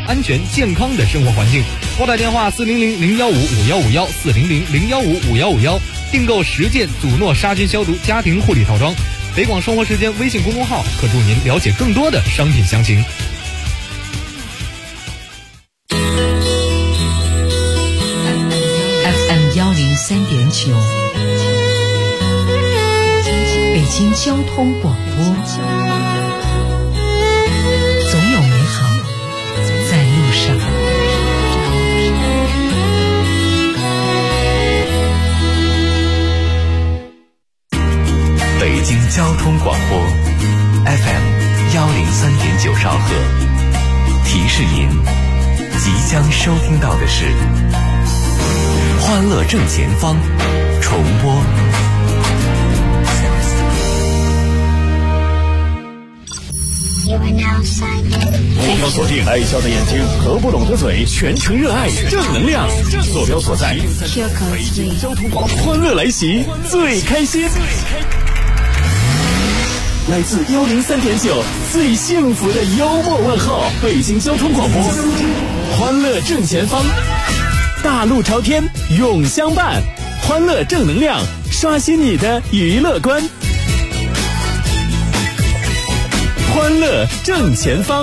安全健康的生活环境。拨打电话400-015-5151，400-015-5151，订购10件祖诺杀菌消毒家庭护理套装。北广生活时间微信公众号可助您了解更多的商品详情。 FM 103.9，北京交通广播，总有美好在路上。 北京交通广播 FM 103.9兆赫，提示您即将收听到的是欢乐正前方重播。 目标锁定爱笑的眼睛和不懂的嘴，全程热爱正能量，坐标所在北京交通广播，欢乐来袭最开心，来自103.9最幸福的幽默问候，北京交通广播，欢乐正前方，大路朝天永相伴，欢乐正能量，刷新你的娱乐观，欢乐正前方。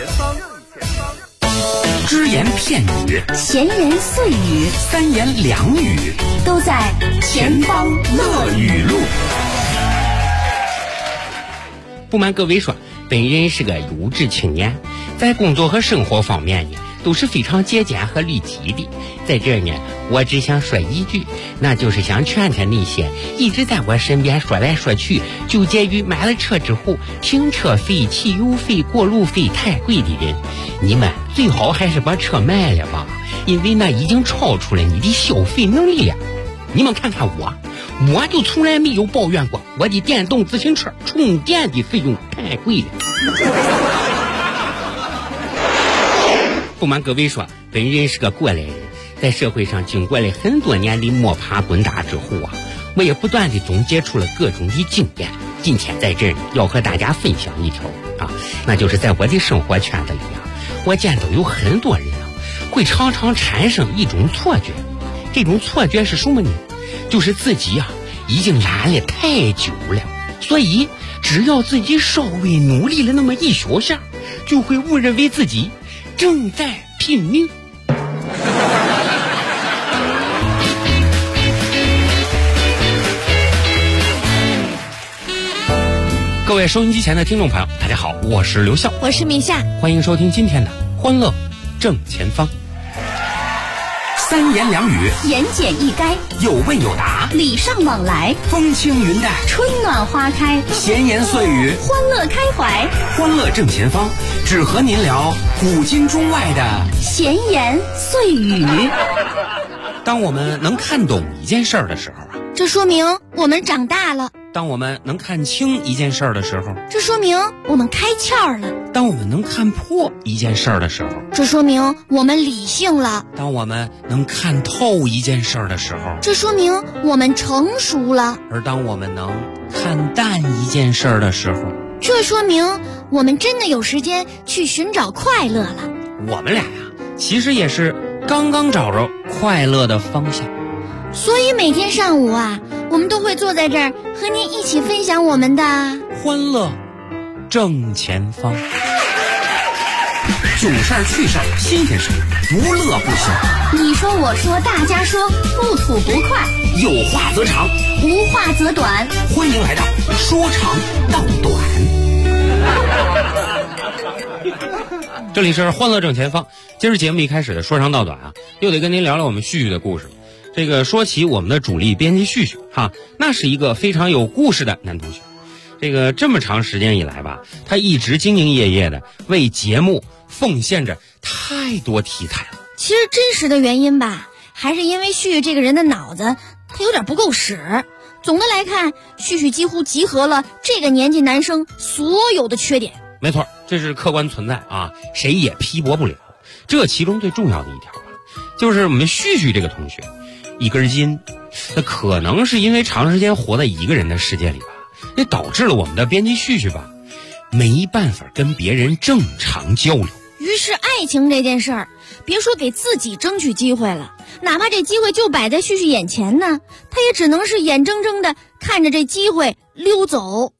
只言片语， 闲言碎语， 三言两语， 都在前方乐语录。 不瞒各位说，本人是个优质青年，在工作和生活方面呢都是非常节俭和利己的。在这儿呢，我只想说一句，那就是想劝劝那些一直在我身边说来说去，纠结于买了车之后停车费、汽油费、过路费太贵的人，你们最好还是把车卖了吧，因为那已经超出了你的消费能力呀。你们看看我就从来没有抱怨过我的电动自行车充电的费用太贵了。不瞒各位说，本人是个过来人，在社会上经过了很多年的摸爬滚打之后啊，我也不断的总结出了各种的经验。今天在这儿要和大家分享一条啊，那就是在我的生活圈子里啊，我见到有很多人啊，会常常产生一种错觉。这种错觉是什么呢？就是自己啊已经懒了太久了，所以只要自己稍微努力了那么一小下，就会误认为自己正在拼命。各位收音机前的听众朋友，大家好，我是刘笑， 我是米夏， 欢迎收听今天的欢乐正前方。三言两语， 言简意赅， 有问有答， 礼尚往来， 风轻云淡， 春暖花开， 闲言碎语， 欢乐开怀， 欢乐正前方，只和您聊古今中外的闲言碎语。 当我们能看懂一件事儿的时候啊， 这说明我们长大了； 当我们能看清一件事儿的时候， 这说明我们开窍了； 当我们能看破一件事儿的时候， 这说明我们理性了； 当我们能看透一件事儿的时候， 这说明我们成熟了； 而当我们能看淡一件事儿的时候， 这说明我们真的有时间去寻找快乐了。 我们俩呀，其实也是刚刚找着快乐的方向。 所以每天上午啊，我们都会坐在这儿和您一起分享我们的欢乐正前方。囧事儿、趣事儿、新鲜事儿，不乐不行。 你说我说大家说，不吐不快， 有话则长， 无话则短。 欢迎来到说长道短。这里是欢乐正前方。今儿节目一开始的说长道短啊，又得跟您聊聊我们旭旭的故事。这个说起我们的主力编辑旭旭哈，那是一个非常有故事的男同学。这个这么长时间以来吧，他一直兢兢业业的为节目奉献着太多题材了。 其实真实的原因吧，还是因为旭旭这个人的脑子他有点不够使。总的来看，旭旭几乎集合了这个年纪男生所有的缺点。 没错，这是客观存在啊，谁也批驳不了。这其中最重要的一条吧，就是我们旭旭这个同学一根筋，那可能是因为长时间活在一个人的世界里吧，也导致了我们的编辑旭旭吧没办法跟别人正常交流。 于是爱情这件事儿，别说给自己争取机会了，哪怕这机会就摆在旭旭眼前呢，他也只能是眼睁睁的看着这机会溜走。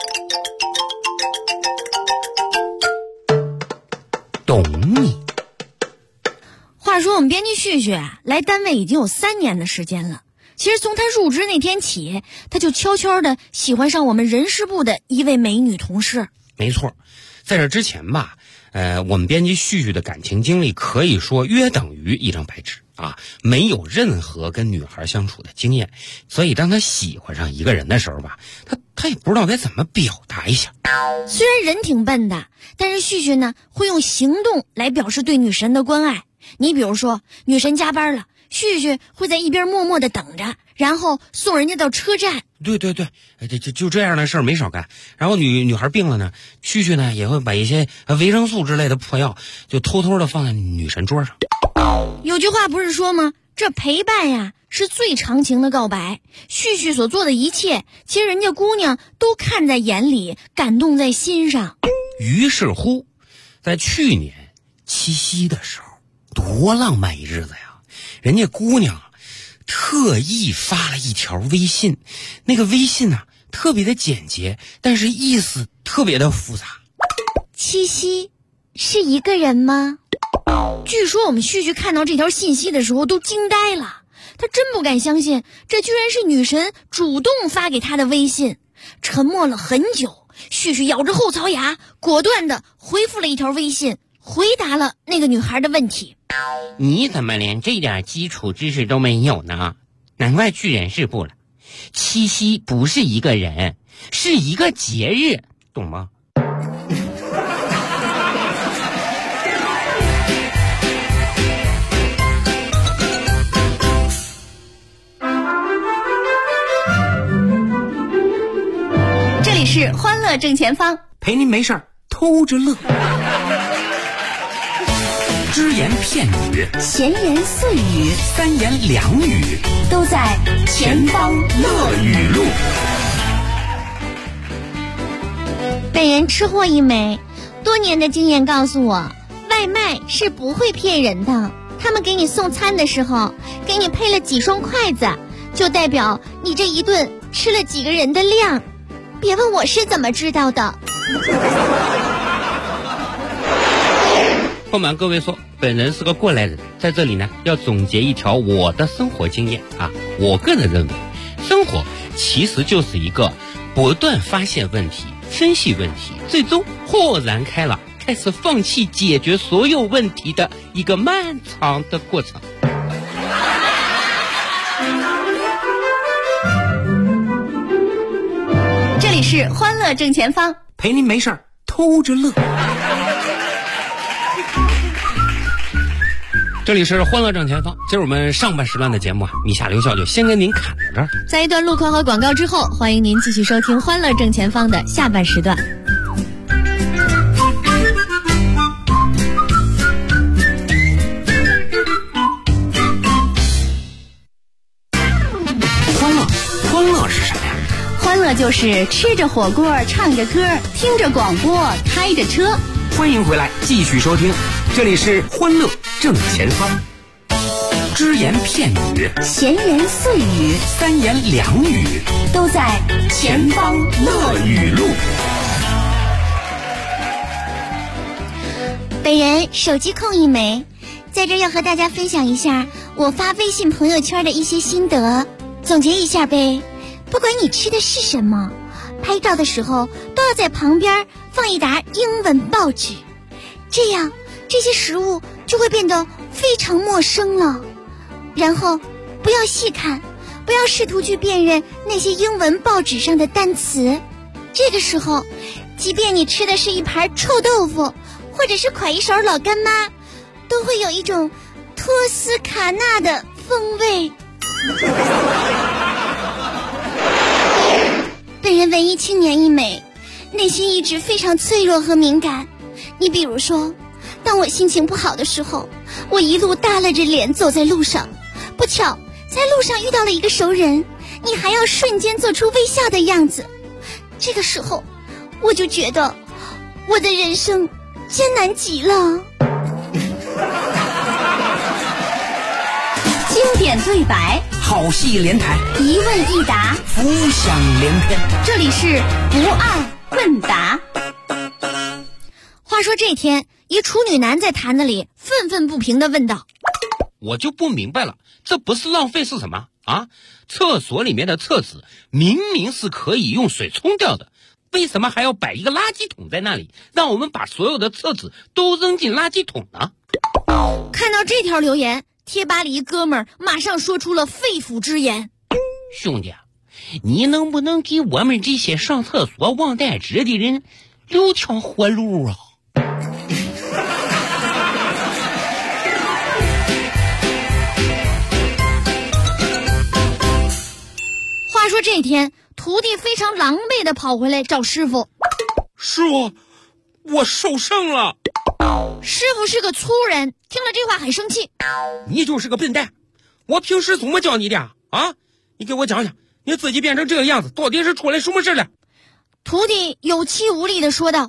懂你。 话说我们编辑旭旭啊，来单位已经有3年的时间了。其实从他入职那天起，他就悄悄的喜欢上我们人事部的一位美女同事。 没错，在这之前吧，我们编辑旭旭的感情经历可以说约等于一张白纸啊，没有任何跟女孩相处的经验，所以当他喜欢上一个人的时候吧，他也不知道该怎么表达一下。 虽然人挺笨的，但是旭旭呢会用行动来表示对女神的关爱。你比如说，女神加班了，旭旭会在一边默默的等着，然后送人家到车站。 对，就这样的事儿没少干。然后女孩病了呢，旭旭呢也会把一些维生素之类的破药就偷偷的放在女神桌上。 有句话不是说吗？这陪伴呀是最长情的告白。旭旭所做的一切，其实人家姑娘都看在眼里，感动在心上。 于是乎，在去年七夕的时候，多浪漫一日子呀！人家姑娘特意发了一条微信，那个微信啊特别的简洁，但是意思特别的复杂。 七夕是一个人吗？据说我们旭旭看到这条信息的时候都惊呆了，他真不敢相信这居然是女神主动发给他的微信。沉默了很久，旭旭咬着后槽牙，果断地回复了一条微信，回答了那个女孩的问题。 你怎么连这点基础知识都没有呢？难怪去人事部了。七夕不是一个人，是一个节日，懂吗？ 这里是欢乐正前方， 陪您没事儿偷着乐。只言片语， 闲言碎语， 三言两语， 都在前方乐语录。 本人吃货一枚，多年的经验告诉我，外卖是不会骗人的。他们给你送餐的时候，给你配了几双筷子，就代表你这一顿吃了几个人的量。别问我是怎么知道的。 不瞒各位说，本人是个过来人，在这里呢要总结一条我的生活经验啊。我个人认为，生活其实就是一个不断发现问题、分析问题，最终豁然开朗，开始放弃解决所有问题的一个漫长的过程。 这里是欢乐正前方， 陪您没事儿偷着乐。这里是欢乐正前方，今儿我们上半时段的节目啊，米夏留校就先跟您侃到这儿。 在一段路况和广告之后，欢迎您继续收听欢乐正前方的下半时段。 欢乐是什么呀？ 欢乐就是吃着火锅，唱着歌，听着广播，开着车。 欢迎回来，继续收听，这里是欢乐正前方。只言片语， 闲言碎语， 三言两语， 都在前方乐语录。 本人手机控一枚，在这要和大家分享一下我发微信朋友圈的一些心得，总结一下呗。不管你吃的是什么，拍照的时候都要在旁边放一沓英文报纸，这样这些食物就会变得非常陌生了。然后不要细看，不要试图去辨认那些英文报纸上的单词。这个时候，即便你吃的是一盘臭豆腐，或者是㧟一勺老干妈，都会有一种托斯卡纳的风味。本人文艺青年一枚，内心一直非常脆弱和敏感。你比如说，当我心情不好的时候，我一路耷拉着脸走在路上，不巧在路上遇到了一个熟人，你还要瞬间做出微笑的样子。这个时候我就觉得我的人生艰难极了。经典对白， 好戏连台， 一问一答， 浮想联翩。 这里是不二问答。话说这天，一处女男在坛子里愤愤不平地问道： 我就不明白了，这不是浪费是什么啊？厕所里面的厕纸明明是可以用水冲掉的，为什么还要摆一个垃圾桶在那里，让我们把所有的厕纸都扔进垃圾桶呢？ 看到这条留言，贴吧里一哥们儿马上说出了肺腑之言： 兄弟，你能不能给我们这些上厕所忘带纸的人留条活路啊？ 话说这天，徒弟非常狼狈地跑回来找师傅： 师傅，我受伤了。 师傅是个粗人，听了这话很生气： 你就是个笨蛋，我平时怎么教你的啊？你给我讲讲，你自己变成这个样子到底是出来什么事了？ 徒弟有气无力地说道：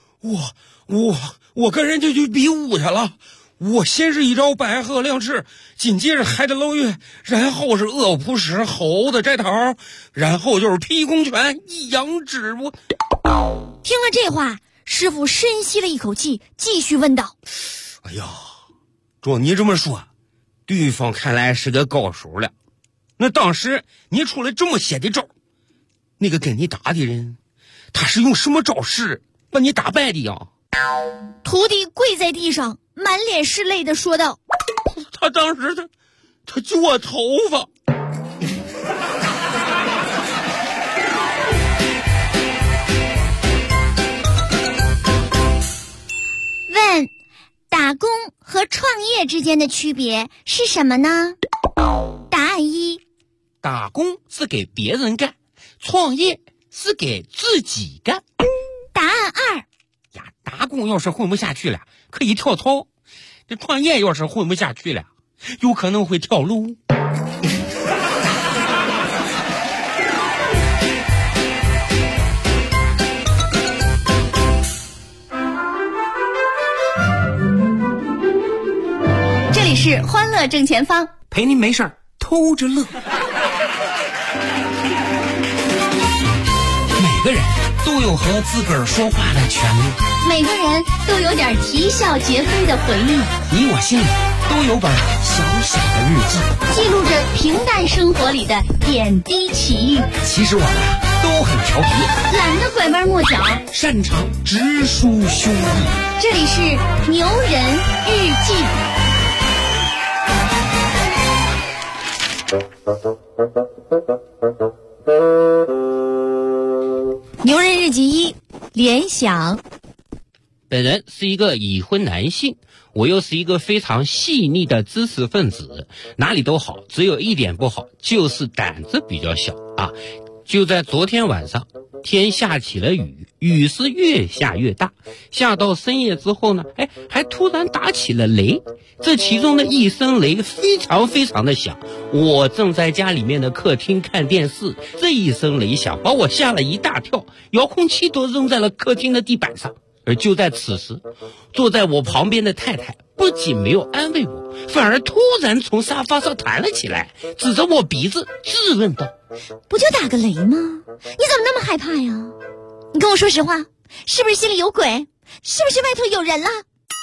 我跟人家去比武去了，我先是一招白鹤亮翅，紧接着海的捞月，然后是恶扑石猴子摘桃，然后就是劈弓拳一阳指。听了这话，师傅深吸了一口气，继续问道： 哎呀，照你这么说，对方看来是个高手了。那当时你出了这么些的招，那个跟你打的人，他是用什么招式把你打败的呀？ 徒弟跪在地上，满脸是泪地说道： 他当时他揪我头发。 问：打工和创业之间的区别是什么呢？答案一： 打工是给别人干，创业是给自己干。 答案二： 呀，打工要是混不下去了，可以跳槽；这创业要是混不下去了，有可能会跳楼。 这里是欢乐正前方， 陪您没事儿偷着乐。每个人都有和自个儿说话的权利， 每个人都有点啼笑皆非的回忆， 你我心里都有本小小的日记， 记录着平淡生活里的点滴奇遇。 其实我们都很调皮， 懒得拐弯抹角， 擅长直抒胸臆。 这里是牛人日记。牛人日记一，联想。 本人是一个已婚男性，我又是一个非常细腻的知识分子，哪里都好，只有一点不好，就是胆子比较小啊。就在昨天晚上，天下起了雨，雨是越下越大，下到深夜之后呢，还突然打起了雷。这其中的一声雷非常非常的响，我正在家里面的客厅看电视，这一声雷响把我吓了一大跳，遥控器都扔在了客厅的地板上。而就在此时，坐在我旁边的太太不仅没有安慰我，反而突然从沙发上弹了起来，指着我鼻子质问道： 不就打个雷吗？你怎么那么害怕呀？你跟我说实话，是不是心里有鬼？是不是外头有人了？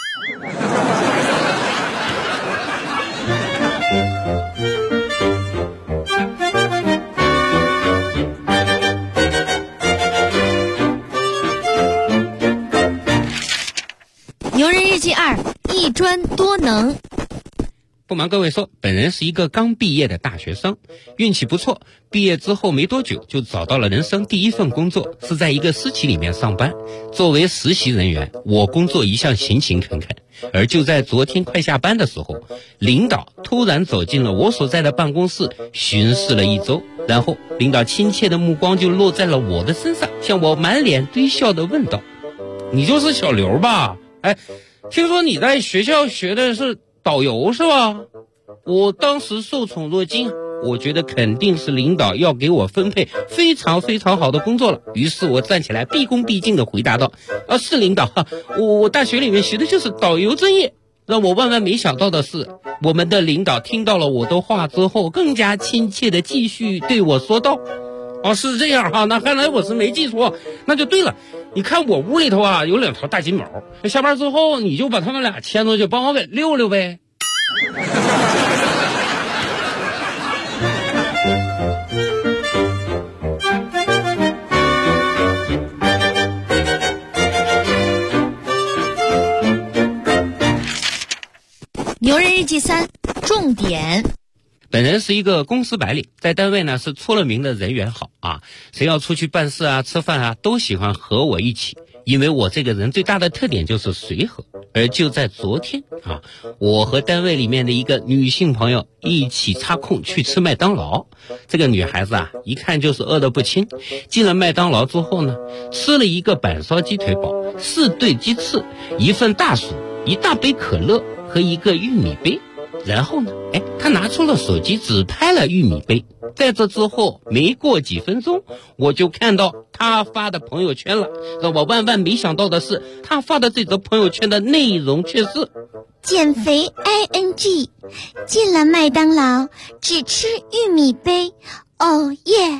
牛人日记二，一专多能。 不瞒各位说，本人是一个刚毕业的大学生，运气不错，毕业之后没多久就找到了人生第一份工作，是在一个私企里面上班。作为实习人员，我工作一向勤勤恳恳，而就在昨天快下班的时候，领导突然走进了我所在的办公室，巡视了一周，然后领导亲切的目光就落在了我的身上，向我满脸堆笑的问道：你就是小刘吧？听说你在学校学的是导游是吧？我当时受宠若惊， 我觉得肯定是领导要给我分配非常非常好的工作了。于是我站起来毕恭毕敬地回答道：是领导，我大学里面学的就是导游专业。让我万万没想到的是，我们的领导听到了我的话之后，更加亲切地继续对我说道：是这样哈，那看来我是没记错，那就对了。你看我屋里头啊有2条大金毛，下班之后你就把他们俩牵出去帮我给遛遛呗。 牛人日记3重点。 本人是一个公司白领，在单位呢是出了名的人缘好啊，谁要出去办事啊吃饭啊都喜欢和我一起，因为我这个人最大的特点就是随和。而就在昨天啊，我和单位里面的一个女性朋友一起插空去吃麦当劳。这个女孩子啊一看就是饿得不轻，进了麦当劳之后呢，吃了一个板烧鸡腿堡，4对鸡翅，1份大薯，1大杯可乐和1个玉米杯。然后呢，他拿出了手机只拍了玉米杯。在这之后没过几分钟，我就看到他发的朋友圈了。让我万万没想到的是，他发的这则朋友圈的内容却是减肥 ING 进了麦当劳只吃玉米杯，哦耶！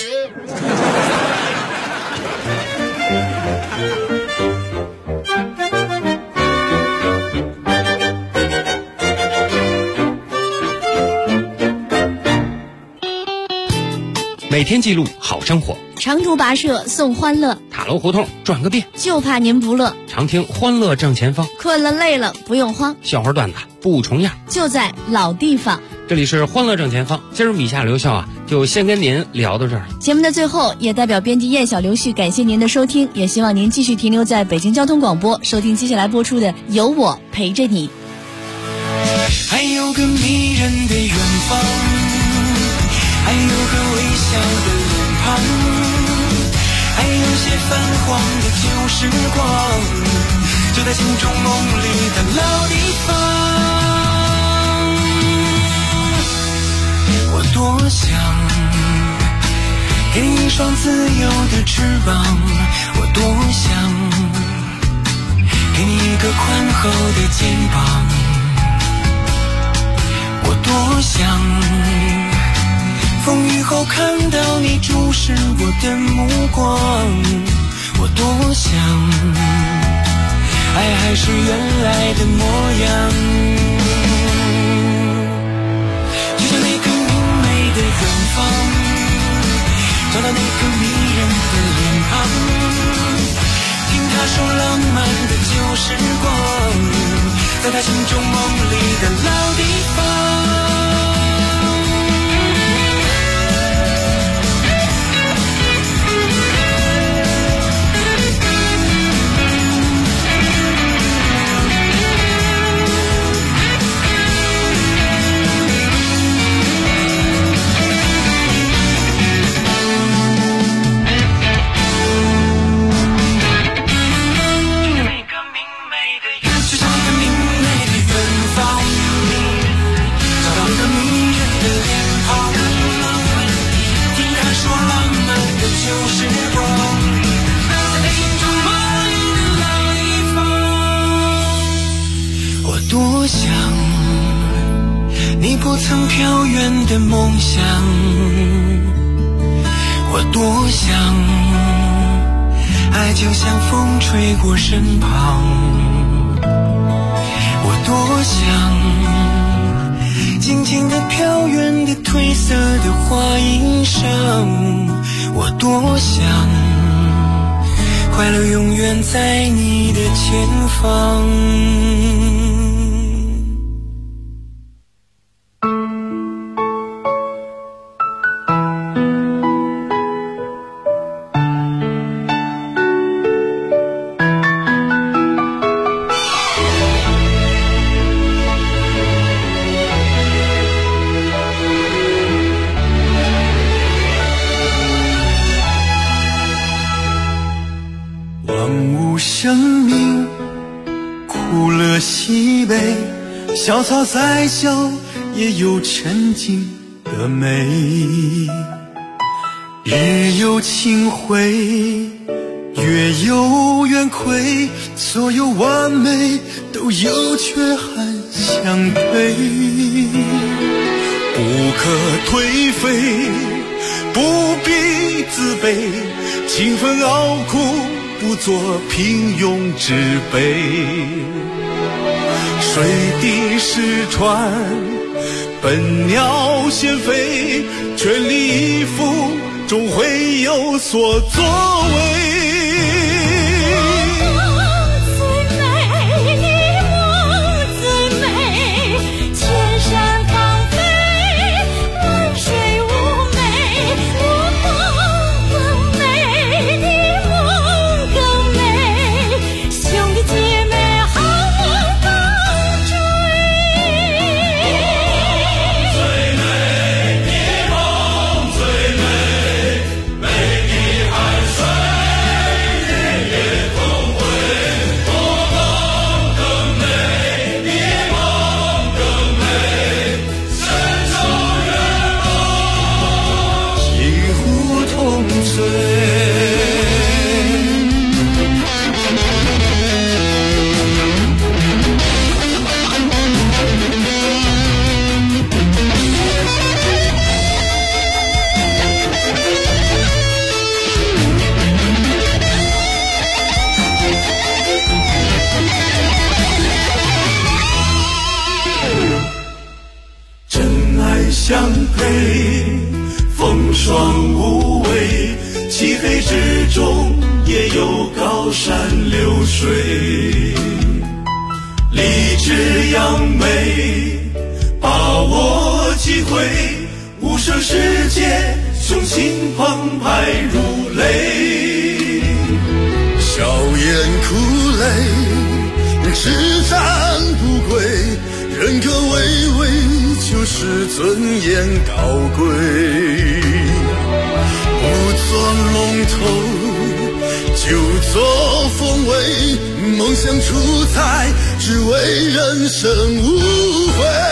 每天记录好生活， 长途跋涉送欢乐， 塔楼胡同转个遍， 就怕您不乐。 常听欢乐正前方， 困了累了不用慌， 笑话段子不重样， 就在老地方。 这里是欢乐正前方，今儿米夏刘笑啊，就先跟您聊到这儿。 节目的最后，也代表编辑叶小刘旭感谢您的收听，也希望您继续停留在北京交通广播，收听接下来播出的《有我陪着你》。 还有个迷人的远方，还有个微笑的脸庞，还有些泛黄的旧时光，就在心中梦里的老地方。我多想给你一双自由的翅膀，我多想给你一个宽厚的肩膀，我多想风雨后看到你注视我的目光，我多想爱还是原来的模样，就像那个明媚的远方，找到那个迷人的脸庞，听他说浪漫的旧时光，在他心中梦里的老地方。多想你不曾飘远的梦想，我多想爱就像风吹过身旁，我多想静静地飘远的褪色的花衣裳，我多想快乐永远在你的前方。生命苦乐喜悲，小草再小也有沉静， 的美。日有清辉，月有圆亏，所有完美都有缺憾相对，不可颓废，不必自卑，勤奋熬苦，不做平庸之辈。水滴石穿，笨鸟先飞，全力以赴，终会有所作为。相配，风霜无畏，漆黑之中也有高山流水。立志扬眉，把握机会，无声世界，雄心澎湃如雷。笑颜苦泪，只战不归，人格巍巍，就是尊严高贵。不做龙头，就做凤尾，梦想出彩，只为人生无悔。